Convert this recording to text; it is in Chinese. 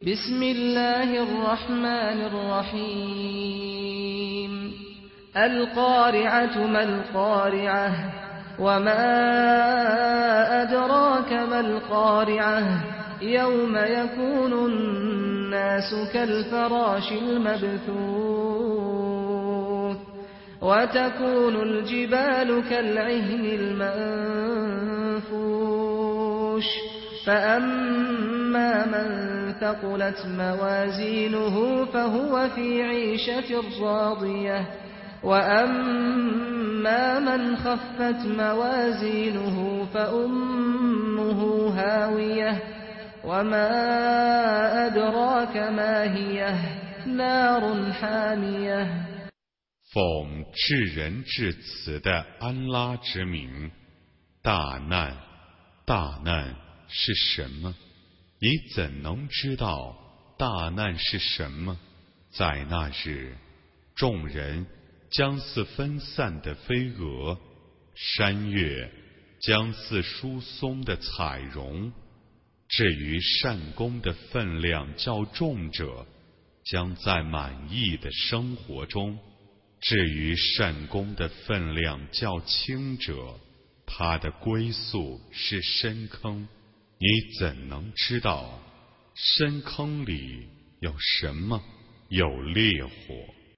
بسم الله الرحمن الرحيم القارعة ما القارعة وما أدراك ما القارعة يوم يكون الناس كالفراش المبثوث وتكون الجبال كالعهن المنفوش فأما من ثقلت موازينه فهو في عيشة راضية وأما من خفت موازينه فأمه هاوية وما أدراك ما هي نار حامية 奉至仁至慈的安拉之名，大难，大难是什么？你怎能知道大难是什么？在那日，众人将似分散的飞蛾，山岳将似疏松的彩绒。至于善功的分量较重者，将在满意的生活中；至于善功的分量较轻者，他的归宿是深坑。你怎能知道深坑里有什么？有烈火。